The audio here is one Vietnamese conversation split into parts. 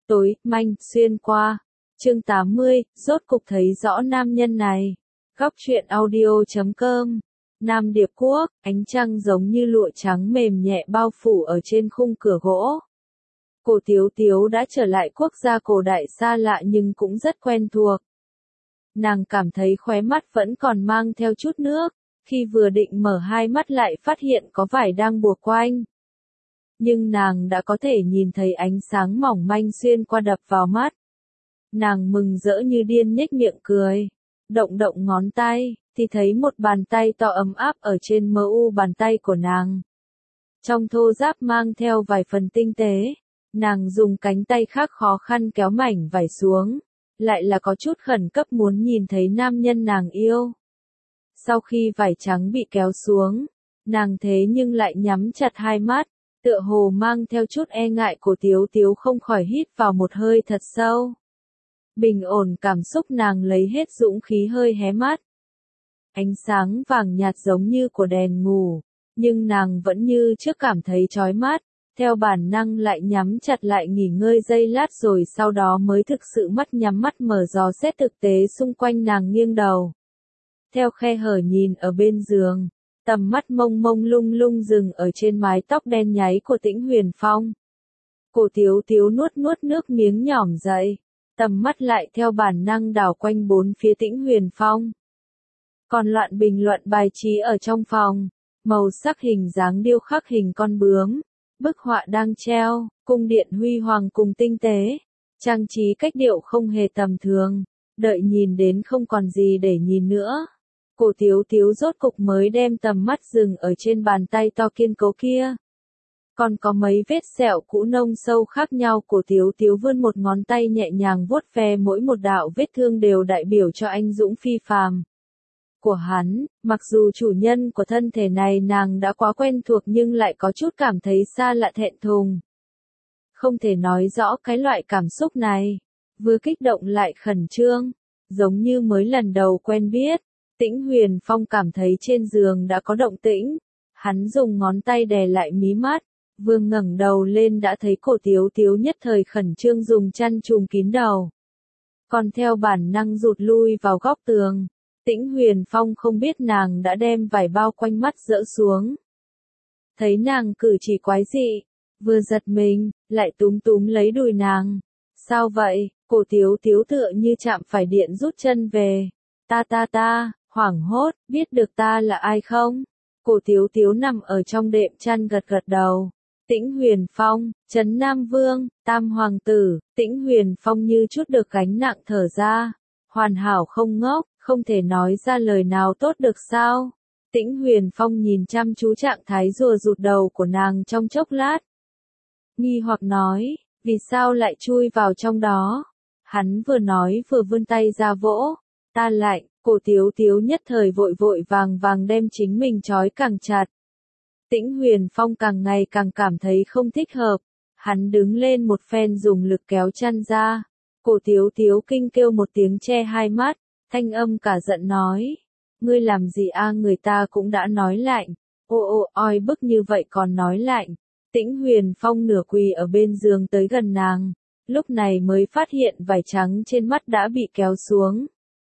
Tối, manh, xuyên qua. Chương 80, rốt cục thấy rõ nam nhân này. Góc truyện audio.com. Nam Điệp Quốc, ánh trăng giống như lụa trắng mềm nhẹ bao phủ ở trên khung cửa gỗ. Cổ Tiếu Tiếu đã trở lại quốc gia cổ đại xa lạ nhưng cũng rất quen thuộc. Nàng cảm thấy khóe mắt vẫn còn mang theo chút nước, khi vừa định mở hai mắt lại phát hiện có vải đang buộc quanh. Nhưng nàng đã có thể nhìn thấy ánh sáng mỏng manh xuyên qua đập vào mắt. Nàng mừng rỡ như điên nhếch miệng cười, động động ngón tay, thì thấy một bàn tay to ấm áp ở trên mu bàn tay của nàng. Trong thô ráp mang theo vài phần tinh tế, nàng dùng cánh tay khác khó khăn kéo mảnh vải xuống, lại là có chút khẩn cấp muốn nhìn thấy nam nhân nàng yêu. Sau khi vải trắng bị kéo xuống, nàng thế nhưng lại nhắm chặt hai mắt, tựa hồ mang theo chút e ngại. Cổ Tiếu Tiếu không khỏi hít vào một hơi thật sâu. Bình ổn cảm xúc, nàng lấy hết dũng khí hơi hé mắt. Ánh sáng vàng nhạt giống như của đèn ngủ, nhưng nàng vẫn như trước cảm thấy chói mắt, theo bản năng lại nhắm chặt lại nghỉ ngơi giây lát rồi sau đó mới thực sự mắt nhắm mắt mở dò xét thực tế xung quanh. Nàng nghiêng đầu, theo khe hở nhìn ở bên giường, tầm mắt mông mông lung lung dừng ở trên mái tóc đen nháy của Tĩnh Huyền Phong. Cổ Tiếu Tiếu nuốt nuốt nước miếng nhỏm dậy, tầm mắt lại theo bản năng đảo quanh bốn phía Tĩnh Huyền Phong. Còn loạn bình luận bài trí ở trong phòng, màu sắc hình dáng điêu khắc hình con bướm, bức họa đang treo, cung điện huy hoàng cùng tinh tế, trang trí cách điệu không hề tầm thường, đợi nhìn đến không còn gì để nhìn nữa. Cổ Tiếu Tiếu rốt cục mới đem tầm mắt dừng ở trên bàn tay to kiên cố kia. Còn có mấy vết sẹo cũ nông sâu khác nhau. Cổ Tiếu Tiếu vươn một ngón tay nhẹ nhàng vuốt ve mỗi một đạo vết thương đều đại biểu cho anh dũng phi phàm của hắn. Mặc dù chủ nhân của thân thể này nàng đã quá quen thuộc nhưng lại có chút cảm thấy xa lạ thẹn thùng. Không thể nói rõ cái loại cảm xúc này, vừa kích động lại khẩn trương, giống như mới lần đầu quen biết. Tĩnh Huyền Phong cảm thấy trên giường đã có động tĩnh, hắn dùng ngón tay đè lại mí mắt, vừa ngẩng đầu lên đã thấy Cổ Tiếu Tiếu nhất thời khẩn trương dùng chăn trùm kín đầu. Còn theo bản năng rụt lui vào góc tường, Tĩnh Huyền Phong không biết nàng đã đem vải bao quanh mắt dỡ xuống. Thấy nàng cử chỉ quái dị, vừa giật mình, lại túm túm lấy đùi nàng. Sao vậy? Cổ Tiếu Tiếu tựa như chạm phải điện rút chân về. Ta, hoảng hốt, biết được ta là ai không? Cổ Tiếu Tiếu nằm ở trong đệm chăn gật gật đầu. Tĩnh Huyền Phong, Trấn Nam Vương, Tam Hoàng Tử. Tĩnh Huyền Phong như chút được gánh nặng thở ra. Hoàn hảo không ngốc, không thể nói ra lời nào tốt được sao? Tĩnh Huyền Phong nhìn chăm chú trạng thái rùa rụt đầu của nàng trong chốc lát. Nghi hoặc nói, vì sao lại chui vào trong đó? Hắn vừa nói vừa vươn tay ra vỗ. Ta lạnh. Cổ Tiếu Tiếu nhất thời vội vội vàng vàng đem chính mình trói càng chặt. Tĩnh Huyền Phong càng ngày càng cảm thấy không thích hợp. Hắn đứng lên một phen dùng lực kéo chăn ra. Cổ Tiếu Tiếu kinh kêu một tiếng che hai mắt, thanh âm cả giận nói. Ngươi làm gì a? Người ta cũng đã nói lạnh. Oi bức như vậy còn nói lạnh. Tĩnh Huyền Phong nửa quỳ ở bên giường tới gần nàng, lúc này mới phát hiện vải trắng trên mắt đã bị kéo xuống.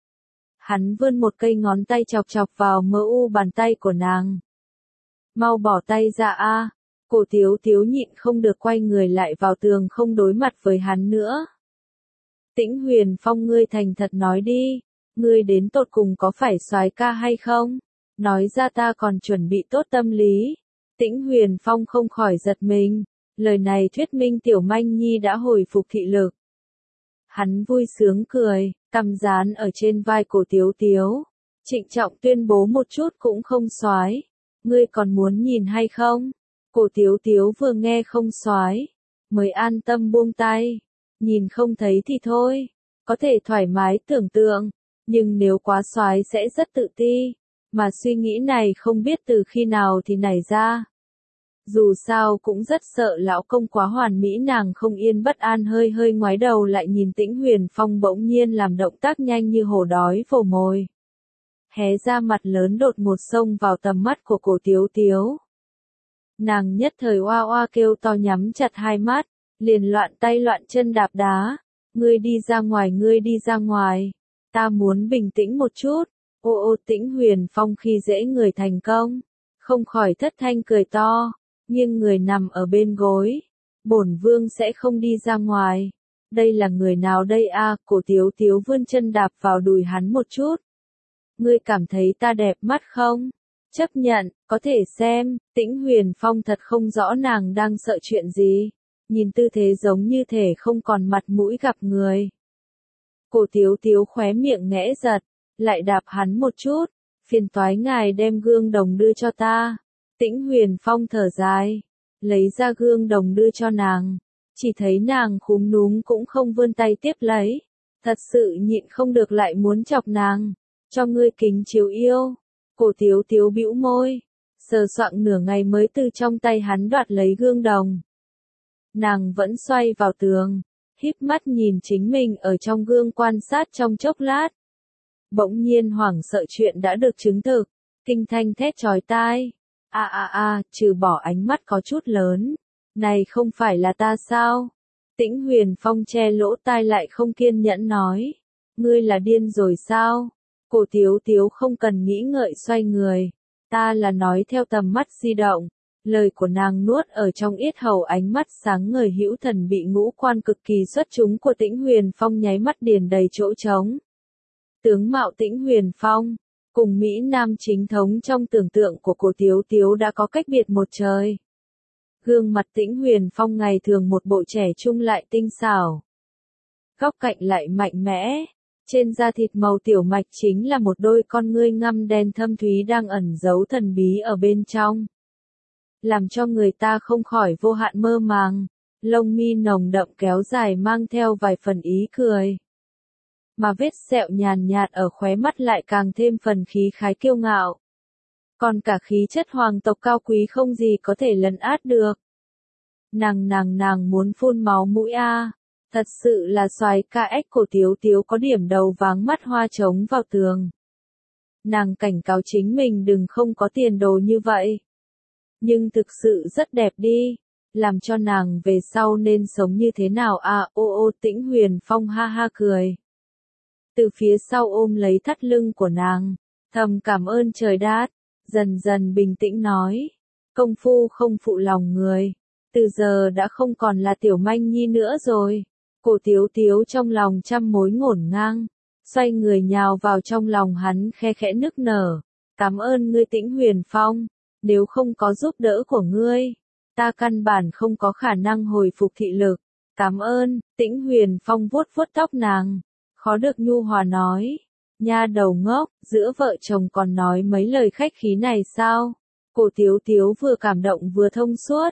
Hắn vươn một cây ngón tay chọc chọc vào mu bàn tay của nàng. Mau bỏ tay ra a! Cổ Tiếu Tiếu nhịn không được quay người lại vào tường không đối mặt với hắn nữa. Tĩnh Huyền Phong, ngươi thành thật nói đi, ngươi đến tột cùng có phải soái ca hay không? Nói ra ta còn chuẩn bị tốt tâm lý. Tĩnh Huyền Phong không khỏi giật mình, lời này thuyết minh Tiểu Manh Nhi đã hồi phục thị lực. Hắn vui sướng cười, cằm dán ở trên vai Cổ Tiếu Tiếu, trịnh trọng tuyên bố một chút cũng không soái. Ngươi còn muốn nhìn hay không? Cổ Tiếu Tiếu vừa nghe không soái, mới an tâm buông tay. Nhìn không thấy thì thôi, có thể thoải mái tưởng tượng, nhưng nếu quá soái sẽ rất tự ti, mà suy nghĩ này không biết từ khi nào thì nảy ra. Dù sao cũng rất sợ lão công quá hoàn mỹ. Nàng không yên bất an hơi ngoái đầu lại nhìn Tĩnh Huyền Phong bỗng nhiên làm động tác nhanh như hổ đói vồ mồi. Hé ra mặt lớn đột ngột xông vào tầm mắt của Cổ Tiếu Tiếu. Nàng nhất thời oa oa kêu to nhắm chặt hai mắt, liền loạn tay loạn chân đạp đá. Ngươi đi ra ngoài. Ta muốn bình tĩnh một chút. Ô Tĩnh Huyền Phong khi dễ người thành công. Không khỏi thất thanh cười to. Nhưng người nằm ở bên gối. Bổn vương sẽ không đi ra ngoài. Đây là người nào đây a? Cổ Tiếu Tiếu vươn chân đạp vào đùi hắn một chút. Ngươi cảm thấy ta đẹp mắt không? Chấp nhận, có thể xem. Tĩnh Huyền Phong thật không rõ nàng đang sợ chuyện gì. Nhìn tư thế giống như thể không còn mặt mũi gặp người. Cổ Tiếu Tiếu khóe miệng nghẽ giật, lại đạp hắn một chút. Phiền toái ngài đem gương đồng đưa cho ta. Tĩnh Huyền Phong thở dài, lấy ra gương đồng đưa cho nàng. Chỉ thấy nàng khúm núm cũng không vươn tay tiếp lấy. Thật sự nhịn không được lại muốn chọc nàng. Cho ngươi kính chiếu yêu. Cổ Tiếu Tiếu bĩu môi, sờ soạng nửa ngày mới từ trong tay hắn đoạt lấy gương đồng. Nàng vẫn xoay vào tường, híp mắt nhìn chính mình ở trong gương quan sát trong chốc lát. Bỗng nhiên hoảng sợ chuyện đã được chứng thực, kinh thanh thét chói tai. Trừ bỏ ánh mắt có chút lớn. Này không phải là ta sao? Tĩnh Huyền Phong che lỗ tai lại không kiên nhẫn nói. Ngươi là điên rồi sao? Cổ Tiếu Tiếu không cần nghĩ ngợi xoay người. Ta là nói theo tầm mắt di động. Lời của nàng nuốt ở trong yết hầu, ánh mắt sáng ngời hữu thần bị ngũ quan cực kỳ xuất chúng của Tĩnh Huyền Phong nháy mắt điền đầy chỗ trống. Tướng mạo Tĩnh Huyền Phong, cùng Mỹ Nam chính thống trong tưởng tượng của Cổ Tiếu Tiếu đã có cách biệt một trời. Gương mặt Tĩnh Huyền Phong ngày thường một bộ trẻ trung lại tinh xảo. Góc cạnh lại mạnh mẽ. Trên da thịt màu tiểu mạch chính là một đôi con ngươi ngăm đen thâm thúy đang ẩn giấu thần bí ở bên trong. Làm cho người ta không khỏi vô hạn mơ màng. Lông mi nồng đậm kéo dài mang theo vài phần ý cười. Mà vết sẹo nhàn nhạt ở khóe mắt lại càng thêm phần khí khái kiêu ngạo. Còn cả khí chất hoàng tộc cao quý không gì có thể lấn át được. Nàng muốn phun máu mũi a. Thật sự là soái ca ếch. Cổ Tiếu Tiếu có điểm đầu váng mắt hoa trống vào tường. Nàng cảnh cáo chính mình đừng không có tiền đồ như vậy. Nhưng thực sự rất đẹp đi. Làm cho nàng về sau nên sống như thế nào à? Tĩnh Huyền Phong ha ha cười. Từ phía sau ôm lấy thắt lưng của nàng. Thầm cảm ơn trời đất. Dần dần bình tĩnh nói. Công phu không phụ lòng người. Từ giờ đã không còn là tiểu manh nhi nữa rồi. Cổ Tiếu Tiếu trong lòng trăm mối ngổn ngang. Xoay người nhào vào trong lòng hắn khe khẽ nức nở. Cảm ơn ngươi Tĩnh Huyền Phong. Nếu không có giúp đỡ của ngươi, ta căn bản không có khả năng hồi phục thị lực. Cảm ơn. Tĩnh Huyền Phong vuốt vuốt tóc nàng. Khó được nhu hòa nói. Nha đầu ngốc, giữa vợ chồng còn nói mấy lời khách khí này sao? Cổ Tiếu Tiếu vừa cảm động vừa thông suốt.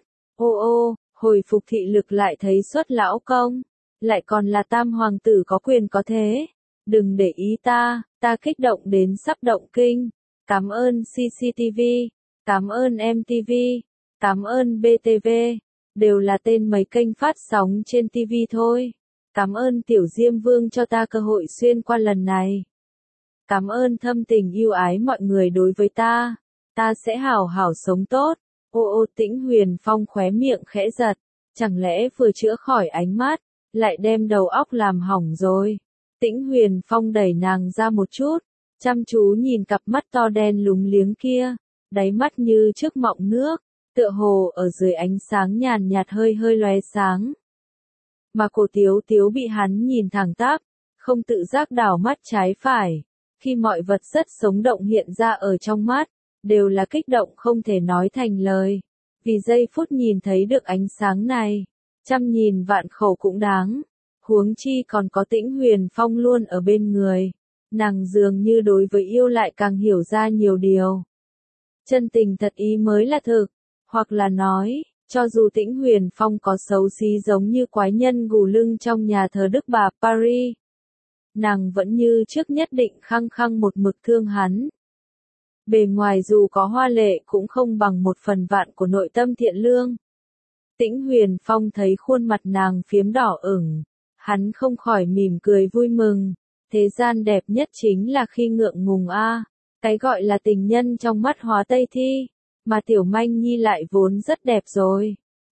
Hồi phục thị lực lại thấy xuất lão công. Lại còn là tam hoàng tử có quyền có thế. Đừng để ý ta kích động đến sắp động kinh. Cảm ơn CCTV, cảm ơn MTV, cảm ơn BTV. Đều là tên mấy kênh phát sóng trên TV thôi. Cảm ơn Tiểu Diêm Vương cho ta cơ hội xuyên qua lần này. Cảm ơn thâm tình yêu ái mọi người đối với ta. Ta sẽ hảo hảo sống tốt. Tĩnh Huyền Phong khóe miệng khẽ giật. Chẳng lẽ vừa chữa khỏi ánh mắt, lại đem đầu óc làm hỏng rồi. Tĩnh Huyền Phong đẩy nàng ra một chút, chăm chú nhìn cặp mắt to đen lúng liếng kia, đáy mắt như trước mọng nước, tựa hồ ở dưới ánh sáng nhàn nhạt hơi hơi lóe sáng. Mà Cổ Tiếu Tiếu bị hắn nhìn thẳng tắp, không tự giác đảo mắt trái phải, khi mọi vật rất sống động hiện ra ở trong mắt, đều là kích động không thể nói thành lời. Vì giây phút nhìn thấy được ánh sáng này, trăm nhìn vạn khẩu cũng đáng. Huống chi còn có Tĩnh Huyền Phong luôn ở bên người. Nàng dường như đối với yêu lại càng hiểu ra nhiều điều. Chân tình thật ý mới là thực. Hoặc là nói, cho dù Tĩnh Huyền Phong có xấu xí giống như quái nhân gù lưng trong nhà thờ Đức Bà Paris, nàng vẫn như trước nhất định khăng khăng một mực thương hắn. Bề ngoài dù có hoa lệ cũng không bằng một phần vạn của nội tâm thiện lương. Tĩnh Huyền Phong thấy khuôn mặt nàng phiếm đỏ ửng, hắn không khỏi mỉm cười vui mừng. Thế gian đẹp nhất chính là khi ngượng ngùng a. Cái gọi là tình nhân trong mắt hóa Tây thi, mà Tiểu Manh Nhi lại vốn rất đẹp rồi.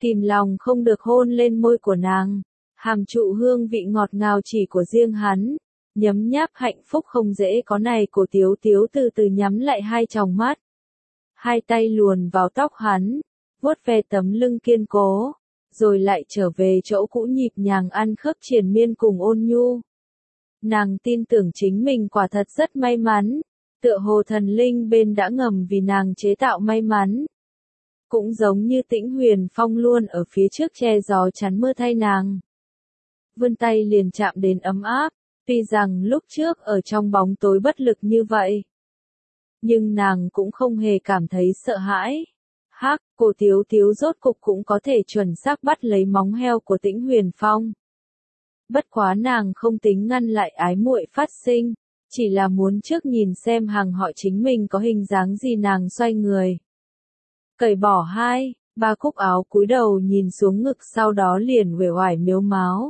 kìm lòng không được hôn lên môi của nàng. Hàm trụ hương vị ngọt ngào chỉ của riêng hắn. Nhấm nháp hạnh phúc không dễ có này, Cổ Tiếu Tiếu từ từ nhắm lại hai tròng mắt. Hai tay luồn vào tóc hắn, vuốt ve tấm lưng kiên cố, rồi lại trở về chỗ cũ nhịp nhàng ăn khớp triền miên cùng ôn nhu. Nàng tin tưởng chính mình quả thật rất may mắn, tựa hồ thần linh bên đã ngầm vì nàng chế tạo may mắn. Cũng giống như Tĩnh Huyền Phong luôn ở phía trước che gió chắn mưa thay nàng. Vươn tay liền chạm đến ấm áp, tuy rằng lúc trước ở trong bóng tối bất lực như vậy. Nhưng nàng cũng không hề cảm thấy sợ hãi. Hắc, Cổ Tiếu Tiếu rốt cục cũng có thể chuẩn xác bắt lấy móng heo của Tĩnh Huyền Phong. Bất quá nàng không tính ngăn lại ái muội phát sinh, chỉ là muốn trước nhìn xem hàng họ chính mình có hình dáng gì. Nàng xoay người, cởi bỏ hai, ba cúc áo cúi đầu nhìn xuống ngực, sau đó liền uể oải mếu máo.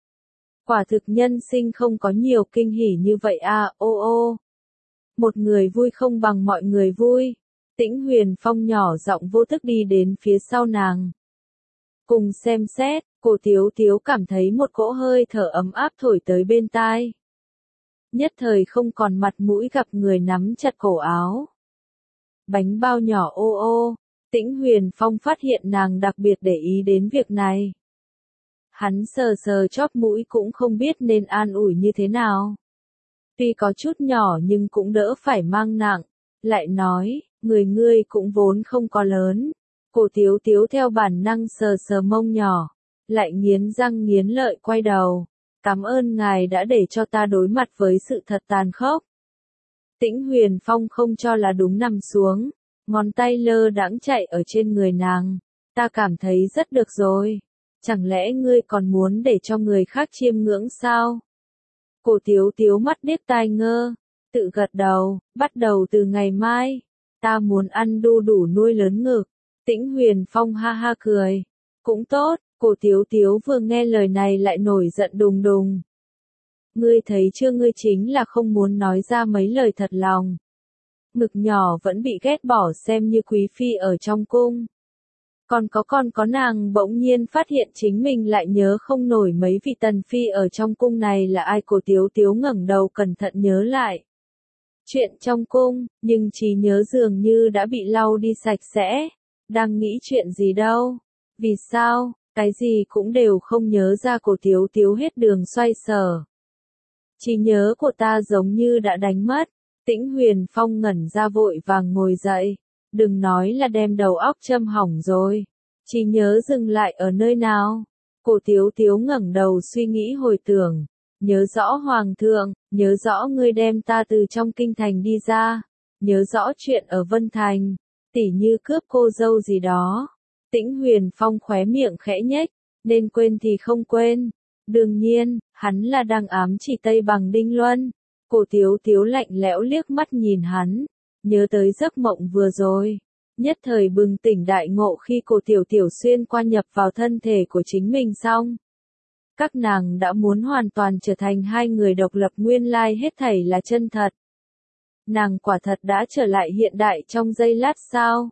Quả thực nhân sinh không có nhiều kinh hỉ như vậy à, ô ô. Một người vui không bằng mọi người vui. Tĩnh Huyền Phong nhỏ giọng vô thức đi đến phía sau nàng. Cùng xem xét, Cổ Tiếu Tiếu cảm thấy một cỗ hơi thở ấm áp thổi tới bên tai. Nhất thời không còn mặt mũi gặp người nắm chặt cổ áo. Bánh bao nhỏ ô ô, Tĩnh Huyền Phong phát hiện nàng đặc biệt để ý đến việc này. Hắn sờ sờ chóp mũi cũng không biết nên an ủi như thế nào. Tuy có chút nhỏ nhưng cũng đỡ phải mang nặng, lại nói, người ngươi cũng vốn không có lớn. Cổ Tiếu Tiếu theo bản năng sờ sờ mông nhỏ, lại nghiến răng nghiến lợi quay đầu. Cảm ơn ngài đã để cho ta đối mặt với sự thật tàn khốc. Tĩnh Huyền Phong không cho là đúng nằm xuống, ngón tay lơ đãng chạy ở trên người nàng. Ta cảm thấy rất được rồi. Chẳng lẽ ngươi còn muốn để cho người khác chiêm ngưỡng sao? Cổ Tiếu Tiếu mắt điếc tai ngơ, tự gật đầu, bắt đầu từ ngày mai, ta muốn ăn đu đủ nuôi lớn ngực. Tĩnh Huyền Phong ha ha cười, cũng tốt. Cổ Tiếu Tiếu vừa nghe lời này lại nổi giận đùng đùng. Ngươi thấy chưa, ngươi chính là không muốn nói ra mấy lời thật lòng. Ngực nhỏ vẫn bị ghét bỏ xem như quý phi ở trong cung. Còn có nàng bỗng nhiên phát hiện chính mình lại nhớ không nổi mấy vị tần phi ở trong cung này là ai. Cổ Tiếu Tiếu ngẩng đầu cẩn thận nhớ lại. Chuyện trong cung, nhưng trí nhớ dường như đã bị lau đi sạch sẽ. Đang nghĩ chuyện gì đâu? Vì sao? Cái gì cũng đều không nhớ ra. Cổ Tiếu Tiếu hết đường xoay sở. Trí nhớ của ta giống như đã đánh mất. Tĩnh Huyền Phong ngẩn ra vội vàng ngồi dậy. Đừng nói là đem đầu óc châm hỏng rồi. Trí nhớ dừng lại ở nơi nào? Cổ Tiếu Tiếu ngẩng đầu suy nghĩ hồi tưởng. Nhớ rõ Hoàng thượng, nhớ rõ ngươi đem ta từ trong kinh thành đi ra. Nhớ rõ chuyện ở Vân Thành, tỉ như cướp cô dâu gì đó. Tĩnh Huyền Phong khóe miệng khẽ nhếch, nên quên thì không quên. Đương nhiên, hắn là đang ám chỉ Tây Bằng Đinh Luân. Cổ Tiếu Tiếu lạnh lẽo liếc mắt nhìn hắn, nhớ tới giấc mộng vừa rồi. Nhất thời bừng tỉnh đại ngộ khi Cổ Tiểu Tiểu xuyên qua nhập vào thân thể của chính mình xong. Các nàng đã muốn hoàn toàn trở thành hai người độc lập, nguyên lai hết thảy là chân thật. Nàng quả thật đã trở lại hiện đại trong giây lát sao?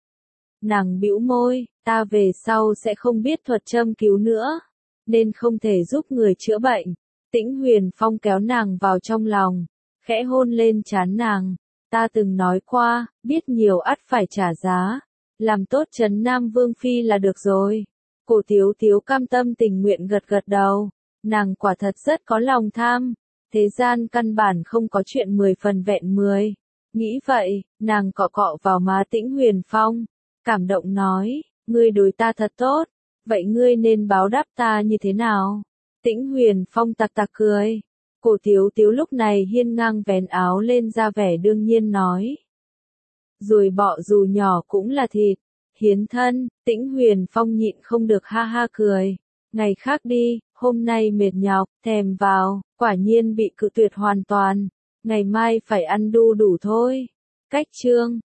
Nàng bĩu môi, ta về sau sẽ không biết thuật châm cứu nữa, nên không thể giúp người chữa bệnh. Tĩnh Huyền Phong kéo nàng vào trong lòng, khẽ hôn lên trán nàng. Ta từng nói qua, biết nhiều ắt phải trả giá. Làm tốt trấn Nam Vương Phi là được rồi. Cổ Tiếu Tiếu cam tâm tình nguyện gật gật đầu. Nàng quả thật rất có lòng tham. Thế gian căn bản không có chuyện 10 phần vẹn 10. Nghĩ vậy, nàng cọ cọ vào má Tĩnh Huyền Phong. Cảm động nói, ngươi đối ta thật tốt. Vậy ngươi nên báo đáp ta như thế nào? Tĩnh Huyền Phong tặc tặc cười. Cổ Tiếu Tiếu lúc này hiên ngang vén áo lên ra vẻ đương nhiên nói. Ruồi bọ dù nhỏ cũng là thịt. Hiến thân. Tĩnh Huyền Phong nhịn không được ha ha cười. Ngày khác đi, hôm nay mệt nhọc, thèm vào, quả nhiên bị cự tuyệt hoàn toàn. Ngày mai phải ăn đu đủ thôi. Cách chương